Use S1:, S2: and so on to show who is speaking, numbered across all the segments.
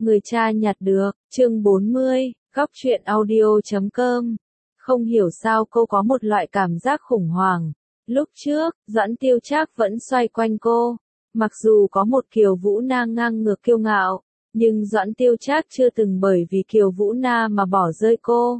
S1: Người cha nhặt được, chương 40, góc truyện audio.com. Không hiểu sao cô có một loại cảm giác khủng hoảng. Lúc trước, Doãn Tiêu Trác vẫn xoay quanh cô. Mặc dù có một Kiều Vũ Na ngang ngược kiêu ngạo, nhưng Doãn Tiêu Trác chưa từng bởi vì Kiều Vũ Na mà bỏ rơi cô.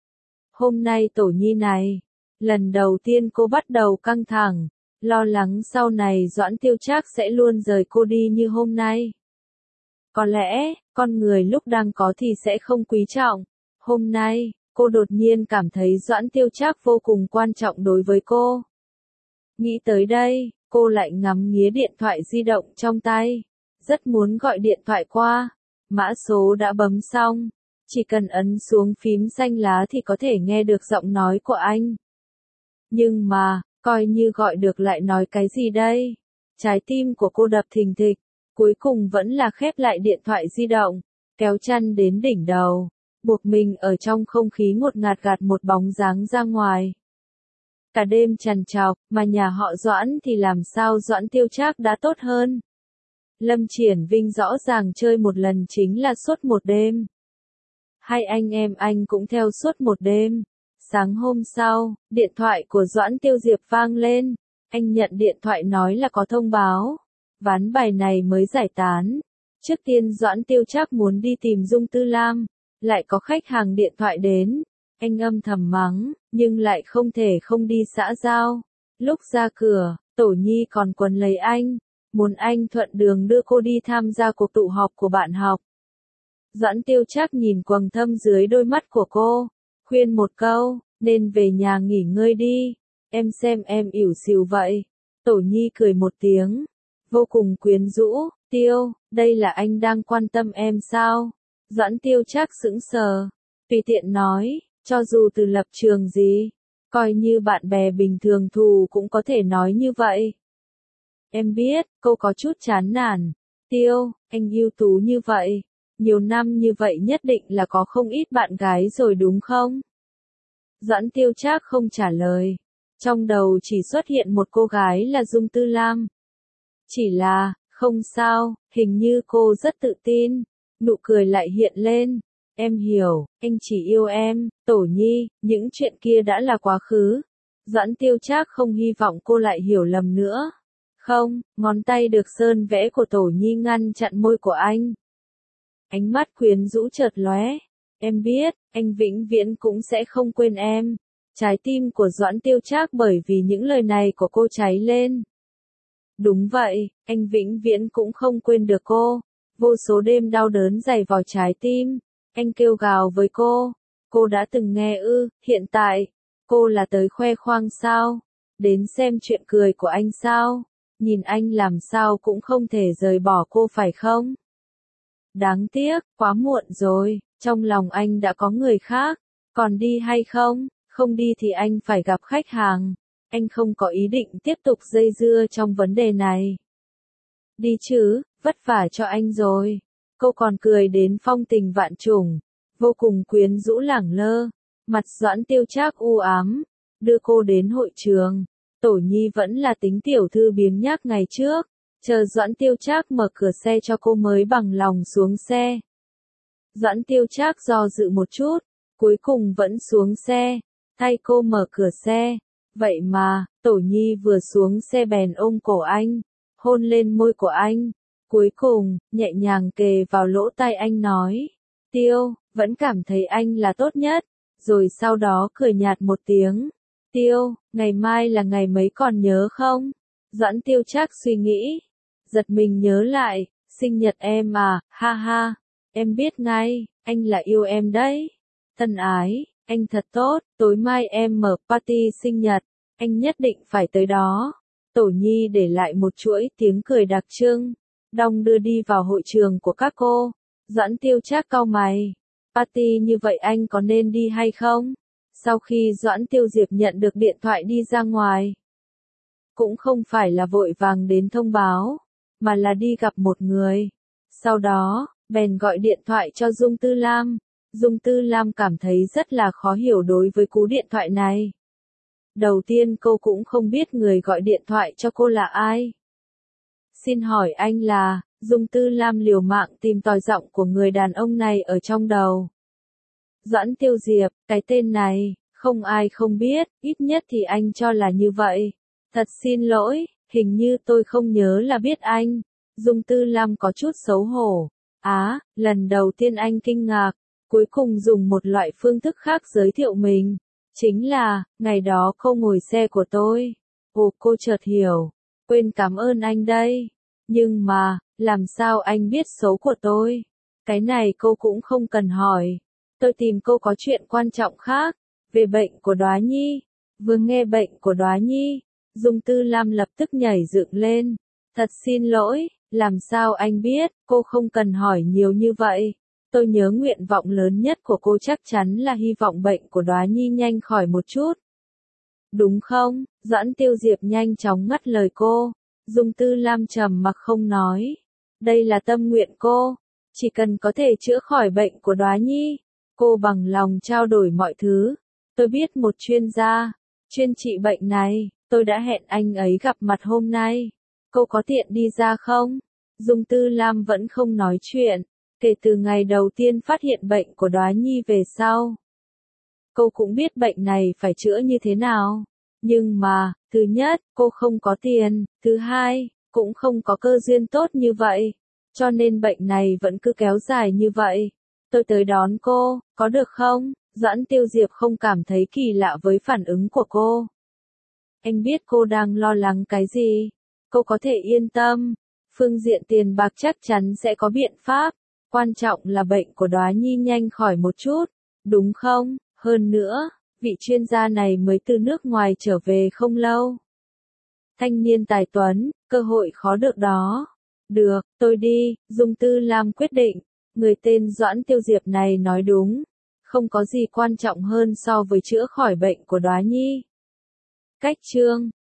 S1: Hôm nay Tổ Nhi này, lần đầu tiên cô bắt đầu căng thẳng, lo lắng sau này Doãn Tiêu Trác sẽ luôn rời cô đi như hôm nay. Có lẽ, con người lúc đang có thì sẽ không quý trọng. Hôm nay, cô đột nhiên cảm thấy Doãn Tiêu Trác vô cùng quan trọng đối với cô. Nghĩ tới đây, cô lại ngắm nghía điện thoại di động trong tay. Rất muốn gọi điện thoại qua. Mã số đã bấm xong. Chỉ cần ấn xuống phím xanh lá thì có thể nghe được giọng nói của anh. Nhưng mà, coi như gọi được lại nói cái gì đây? Trái tim của cô đập thình thịch. Cuối cùng vẫn là khép lại điện thoại di động, kéo chăn đến đỉnh đầu, buộc mình ở trong không khí ngột ngạt gạt một bóng dáng ra ngoài. Cả đêm trằn trọc, mà nhà họ Doãn thì làm sao Doãn Tiêu Trác đã tốt hơn. Lâm Triển Vinh rõ ràng chơi một lần chính là suốt một đêm. Hai anh em anh cũng theo suốt một đêm. Sáng hôm sau, điện thoại của Doãn Tiêu Diệp vang lên. Anh nhận điện thoại nói là có thông báo. Ván bài này mới giải tán. Trước tiên Doãn Tiêu Trác muốn đi tìm Dung Tư Lam, lại có khách hàng điện thoại đến. Anh âm thầm mắng, nhưng lại không thể không đi xã giao. Lúc ra cửa, Tổ Nhi còn quấn lấy anh, muốn anh thuận đường đưa cô đi tham gia cuộc tụ họp của bạn học. Doãn Tiêu Trác nhìn quầng thâm dưới đôi mắt của cô, khuyên một câu, nên về nhà nghỉ ngơi đi. Em xem em ỉu xìu vậy. Tổ Nhi cười một tiếng, vô cùng quyến rũ. Tiêu, đây là anh đang quan tâm em sao? Doãn Tiêu Trác sững sờ, tùy tiện nói, cho dù từ lập trường gì, coi như bạn bè bình thường thù cũng có thể nói như vậy. Em biết, cô có chút chán nản. Tiêu, anh ưu tú như vậy, nhiều năm như vậy nhất định là có không ít bạn gái rồi đúng không? Doãn Tiêu Trác không trả lời, trong đầu chỉ xuất hiện một cô gái là Dung Tư Lam. Chỉ là, không sao, hình như cô rất tự tin. Nụ cười lại hiện lên. Em hiểu, anh chỉ yêu em, Tổ Nhi, những chuyện kia đã là quá khứ. Doãn Tiêu Trác không hy vọng cô lại hiểu lầm nữa. Không, ngón tay được sơn vẽ của Tổ Nhi ngăn chặn môi của anh. Ánh mắt quyến rũ chợt lóe. Em biết, anh vĩnh viễn cũng sẽ không quên em. Trái tim của Doãn Tiêu Trác bởi vì những lời này của cô cháy lên. Đúng vậy, anh vĩnh viễn cũng không quên được cô. Vô số đêm đau đớn dày vò trái tim. Anh kêu gào với cô đã từng nghe ư, hiện tại, cô là tới khoe khoang sao? Đến xem chuyện cười của anh sao? Nhìn anh làm sao cũng không thể rời bỏ cô phải không? Đáng tiếc, quá muộn rồi, trong lòng anh đã có người khác. Còn đi hay không? Không đi thì anh phải gặp khách hàng. Anh không có ý định tiếp tục dây dưa trong vấn đề này. Đi chứ, vất vả cho anh rồi. Cô còn cười đến phong tình vạn trùng, vô cùng quyến rũ lẳng lơ. Mặt Doãn Tiêu Trác u ám, đưa cô đến hội trường. Tổ Nhi vẫn là tính tiểu thư biếng nhác ngày trước, chờ Doãn Tiêu Trác mở cửa xe cho cô mới bằng lòng xuống xe. Doãn Tiêu Trác do dự một chút, cuối cùng vẫn xuống xe, thay cô mở cửa xe. Vậy mà, Tổ Nhi vừa xuống xe bèn ôm cổ anh, hôn lên môi của anh. Cuối cùng, nhẹ nhàng kề vào lỗ tai anh nói. Tiêu, vẫn cảm thấy anh là tốt nhất. Rồi sau đó cười nhạt một tiếng. Tiêu, ngày mai là ngày mấy còn nhớ không? Doãn Tiêu Trác suy nghĩ. Giật mình nhớ lại, sinh nhật em à, ha ha. Em biết ngay, anh là yêu em đấy. Thân ái, anh thật tốt, tối mai em mở party sinh nhật. Anh nhất định phải tới đó. Tổ Nhi để lại một chuỗi tiếng cười đặc trưng. Đong đưa đi vào hội trường của các cô. Doãn Tiêu Trác cau mày. Party như vậy anh có nên đi hay không? Sau khi Doãn Tiêu Diệp nhận được điện thoại đi ra ngoài. Cũng không phải là vội vàng đến thông báo, mà là đi gặp một người. Sau đó, bèn gọi điện thoại cho Dung Tư Lam. Dung Tư Lam cảm thấy rất là khó hiểu đối với cú điện thoại này. Đầu tiên cô cũng không biết người gọi điện thoại cho cô là ai. Xin hỏi anh là, Dung Tư Lam liều mạng tìm tòi giọng của người đàn ông này ở trong đầu. Doãn Tiêu Diệp, cái tên này, không ai không biết, ít nhất thì anh cho là như vậy. Thật xin lỗi, hình như tôi không nhớ là biết anh. Dung Tư Lam có chút xấu hổ. Lần đầu tiên anh kinh ngạc, cuối cùng dùng một loại phương thức khác giới thiệu mình. Chính là, ngày đó cô ngồi xe của tôi. Ồ, cô chợt hiểu. Quên cảm ơn anh đây. Nhưng mà, làm sao anh biết số của tôi? Cái này cô cũng không cần hỏi. Tôi tìm cô có chuyện quan trọng khác. Về bệnh của Đóa Nhi. Vừa nghe bệnh của Đóa Nhi, Dung Tư Lam lập tức nhảy dựng lên. Thật xin lỗi, làm sao anh biết, cô không cần hỏi nhiều như vậy. Tôi nhớ nguyện vọng lớn nhất của cô chắc chắn là hy vọng bệnh của Đóa Nhi nhanh khỏi một chút. Đúng không? Doãn Tiêu Diệp nhanh chóng ngắt lời cô. Dung Tư Lam trầm mặc không nói. Đây là tâm nguyện cô. Chỉ cần có thể chữa khỏi bệnh của Đóa Nhi, cô bằng lòng trao đổi mọi thứ. Tôi biết một chuyên gia, chuyên trị bệnh này, tôi đã hẹn anh ấy gặp mặt hôm nay. Cô có tiện đi ra không? Dung Tư Lam vẫn không nói chuyện, kể từ ngày đầu tiên phát hiện bệnh của Đóa Nhi về sau. Cô cũng biết bệnh này phải chữa như thế nào. Nhưng mà, thứ nhất, cô không có tiền, thứ hai, cũng không có cơ duyên tốt như vậy. Cho nên bệnh này vẫn cứ kéo dài như vậy. Tôi tới đón cô, có được không? Doãn Tiêu Diệp không cảm thấy kỳ lạ với phản ứng của cô. Anh biết cô đang lo lắng cái gì. Cô có thể yên tâm. Phương diện tiền bạc chắc chắn sẽ có biện pháp. Quan trọng là bệnh của Đóa Nhi nhanh khỏi một chút. Đúng không? Hơn nữa, vị chuyên gia này mới từ nước ngoài trở về không lâu. Thanh niên tài tuấn, cơ hội khó được đó. Được, tôi đi, Dung Tư Lam quyết định. Người tên Doãn Tiêu Diệp này nói đúng. Không có gì quan trọng hơn so với chữa khỏi bệnh của Đóa Nhi. Cách chương